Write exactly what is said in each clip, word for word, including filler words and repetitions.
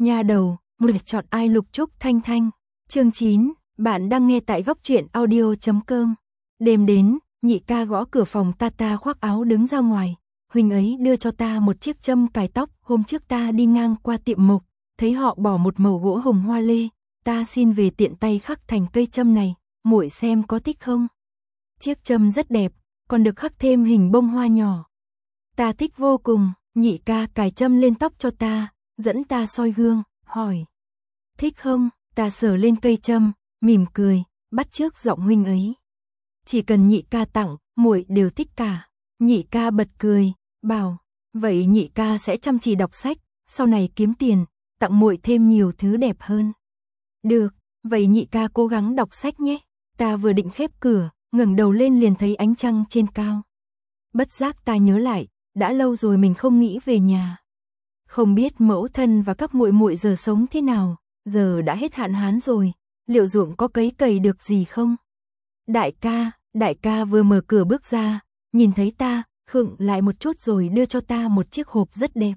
Nha đầu, mười chọn ai Lục Trúc Thanh Thanh. Chương chín, bạn đang nghe tại góc truyện audio chấm com. Đêm đến, nhị ca gõ cửa phòng ta ta khoác áo đứng ra ngoài. Huynh ấy đưa cho ta một chiếc châm cài tóc, hôm trước ta đi ngang qua tiệm mộc, thấy họ bỏ một mẩu gỗ hồng hoa lê, ta xin về tiện tay khắc thành cây châm này, muội xem có thích không? Chiếc châm rất đẹp, còn được khắc thêm hình bông hoa nhỏ. Ta thích vô cùng, nhị ca cài châm lên tóc cho ta, dẫn ta soi gương, hỏi. Thích không? Ta sờ lên cây châm, mỉm cười, bắt chước giọng huynh ấy. Chỉ cần nhị ca tặng, muội đều thích cả. Nhị ca bật cười, bảo, vậy nhị ca sẽ chăm chỉ đọc sách, sau này kiếm tiền, tặng muội thêm nhiều thứ đẹp hơn. Được, vậy nhị ca cố gắng đọc sách nhé. Ta vừa định khép cửa, ngẩng đầu lên liền thấy ánh trăng trên cao. Bất giác ta nhớ lại, đã lâu rồi mình không nghĩ về nhà. Không biết mẫu thân và các muội muội giờ sống thế nào, giờ đã hết hạn hán rồi, liệu ruộng có cấy cày được gì không? Đại ca, đại ca vừa mở cửa bước ra, nhìn thấy ta, khựng lại một chút rồi đưa cho ta một chiếc hộp rất đẹp.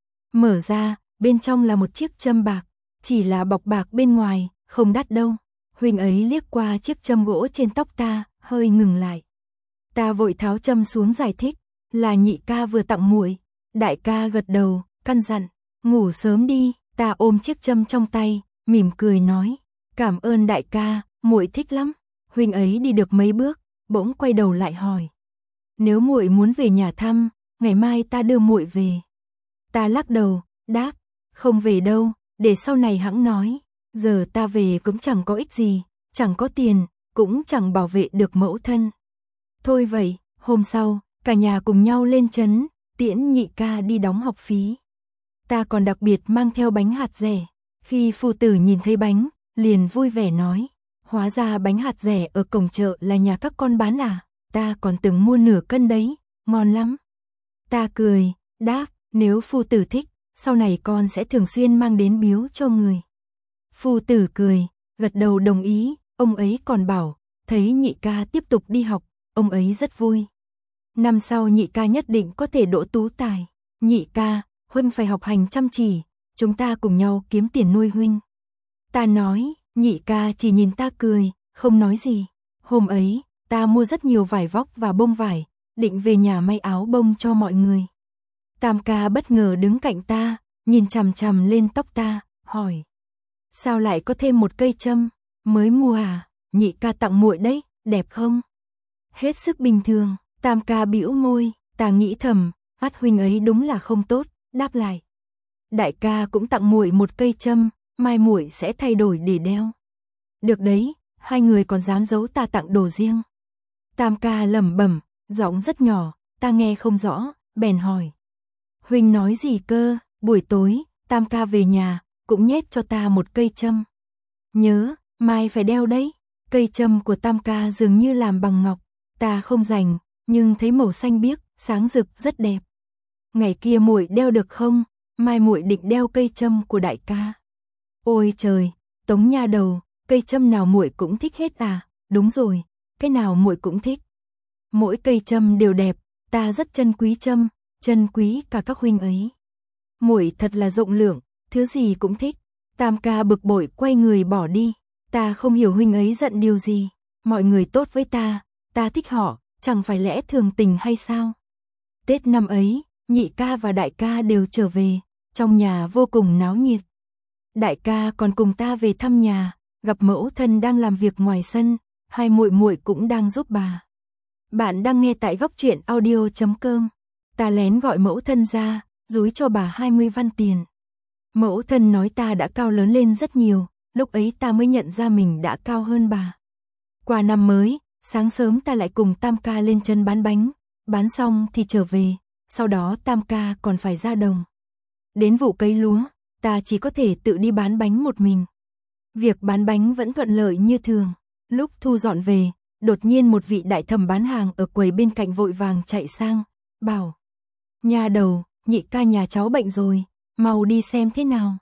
Mở ra, bên trong là một chiếc châm bạc, chỉ là bọc bạc bên ngoài, không đắt đâu. Huynh ấy liếc qua chiếc châm gỗ trên tóc ta, hơi ngừng lại. Ta vội tháo châm xuống giải thích, là nhị ca vừa tặng muội. Đại ca gật đầu, căn dặn, ngủ sớm đi. Ta ôm chiếc châm trong tay, mỉm cười nói, cảm ơn đại ca, muội thích lắm. Huynh ấy đi được mấy bước, bỗng quay đầu lại hỏi, nếu muội muốn về nhà thăm, ngày mai ta đưa muội về. Ta lắc đầu, đáp, không về đâu, để sau này hẵng nói. Giờ ta về cũng chẳng có ích gì, chẳng có tiền, cũng chẳng bảo vệ được mẫu thân. Thôi vậy, hôm sau, cả nhà cùng nhau lên trấn, tiễn nhị ca đi đóng học phí. Ta còn đặc biệt mang theo bánh hạt dẻ. Khi phu tử nhìn thấy bánh, liền vui vẻ nói, hóa ra bánh hạt dẻ ở cổng chợ là nhà các con bán à, ta còn từng mua nửa cân đấy, ngon lắm. Ta cười, đáp, nếu phu tử thích, sau này con sẽ thường xuyên mang đến biếu cho người. Phu tử cười, gật đầu đồng ý, ông ấy còn bảo, thấy nhị ca tiếp tục đi học, ông ấy rất vui. Năm sau nhị ca nhất định có thể đỗ tú tài. Nhị ca, huynh phải học hành chăm chỉ, chúng ta cùng nhau kiếm tiền nuôi huynh. Ta nói, nhị ca chỉ nhìn ta cười, không nói gì. Hôm ấy, ta mua rất nhiều vải vóc và bông vải, định về nhà may áo bông cho mọi người. Tam ca bất ngờ đứng cạnh ta, nhìn chằm chằm lên tóc ta, hỏi. Sao lại có thêm một cây châm, mới mua à, nhị ca tặng muội đấy, đẹp không? Hết sức bình thường, tam ca bĩu môi, ta nghĩ thầm, mắt huynh ấy đúng là không tốt, đáp lại. Đại ca cũng tặng muội một cây châm, mai muội sẽ thay đổi để đeo. Được đấy, hai người còn dám giấu ta tặng đồ riêng. Tam ca lẩm bẩm, giọng rất nhỏ, ta nghe không rõ, bèn hỏi. Huynh nói gì cơ? Buổi tối, tam ca về nhà, cũng nhét cho ta một cây châm. Nhớ, mai phải đeo đấy. Cây châm của tam ca dường như làm bằng ngọc, ta không rành, nhưng thấy màu xanh biếc, sáng rực rất đẹp. Ngày kia muội đeo được không? Mai muội định đeo cây châm của đại ca. Ôi trời, Tống nha đầu, cây châm nào muội cũng thích hết à? Đúng rồi, cái nào muội cũng thích. Mỗi cây châm đều đẹp, ta rất trân quý châm, trân quý cả các huynh ấy. Muội thật là rộng lượng, thứ gì cũng thích. Tam ca bực bội quay người bỏ đi. Ta không hiểu huynh ấy giận điều gì. Mọi người tốt với ta, ta thích họ, chẳng phải lẽ thường tình hay sao? Tết năm ấy, nhị ca và đại ca đều trở về, trong nhà vô cùng náo nhiệt. Đại ca còn cùng ta về thăm nhà, gặp mẫu thân đang làm việc ngoài sân, hai muội muội cũng đang giúp bà. Bạn đang nghe tại góc truyện audio chấm com. Ta lén gọi mẫu thân ra, dúi cho bà hai mươi văn tiền. Mẫu thân nói ta đã cao lớn lên rất nhiều, lúc ấy ta mới nhận ra mình đã cao hơn bà. Qua năm mới, sáng sớm ta lại cùng tam ca lên chân bán bánh, bán xong thì trở về, sau đó tam ca còn phải ra đồng. Đến vụ cấy lúa, ta chỉ có thể tự đi bán bánh một mình. Việc bán bánh vẫn thuận lợi như thường. Lúc thu dọn về, đột nhiên một vị đại thẩm bán hàng ở quầy bên cạnh vội vàng chạy sang, bảo. Nha đầu, nhị ca nhà cháu bệnh rồi, mau đi xem thế nào.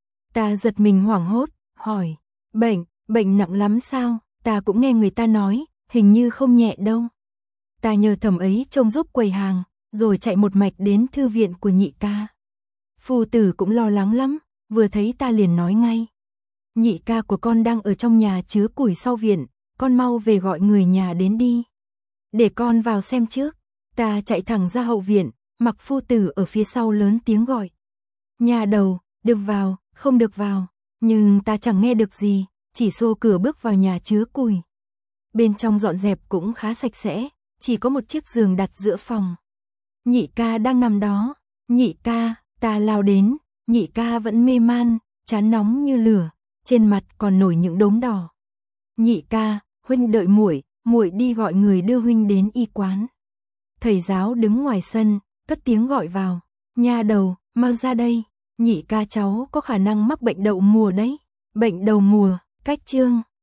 Ta giật mình hoảng hốt, hỏi. Bệnh, bệnh nặng lắm sao? Ta cũng nghe người ta nói, hình như không nhẹ đâu. Ta nhờ thẩm ấy trông giúp quầy hàng, rồi chạy một mạch đến thư viện của nhị ca. Phu tử cũng lo lắng lắm, vừa thấy ta liền nói ngay. Nhị ca của con đang ở trong nhà chứa củi sau viện, con mau về gọi người nhà đến đi. Để con vào xem trước. Ta chạy thẳng ra hậu viện, Mặc phu tử ở phía sau lớn tiếng gọi. Nhà đầu, được vào, không được vào. Nhưng ta chẳng nghe được gì, chỉ xô cửa bước vào nhà chứa củi. Bên trong dọn dẹp cũng khá sạch sẽ, chỉ có một chiếc giường đặt giữa phòng. Nhị ca đang nằm đó. Nhị ca, ta lao đến, nhị ca vẫn mê man, trán nóng như lửa, trên mặt còn nổi những đốm đỏ. Nhị ca, huynh đợi muội, muội đi gọi người đưa huynh đến y quán. Thầy giáo đứng ngoài sân, cất tiếng gọi vào. Nha đầu, mau ra đây, nhị ca cháu có khả năng mắc bệnh đậu mùa đấy. Bệnh đầu mùa, cách chương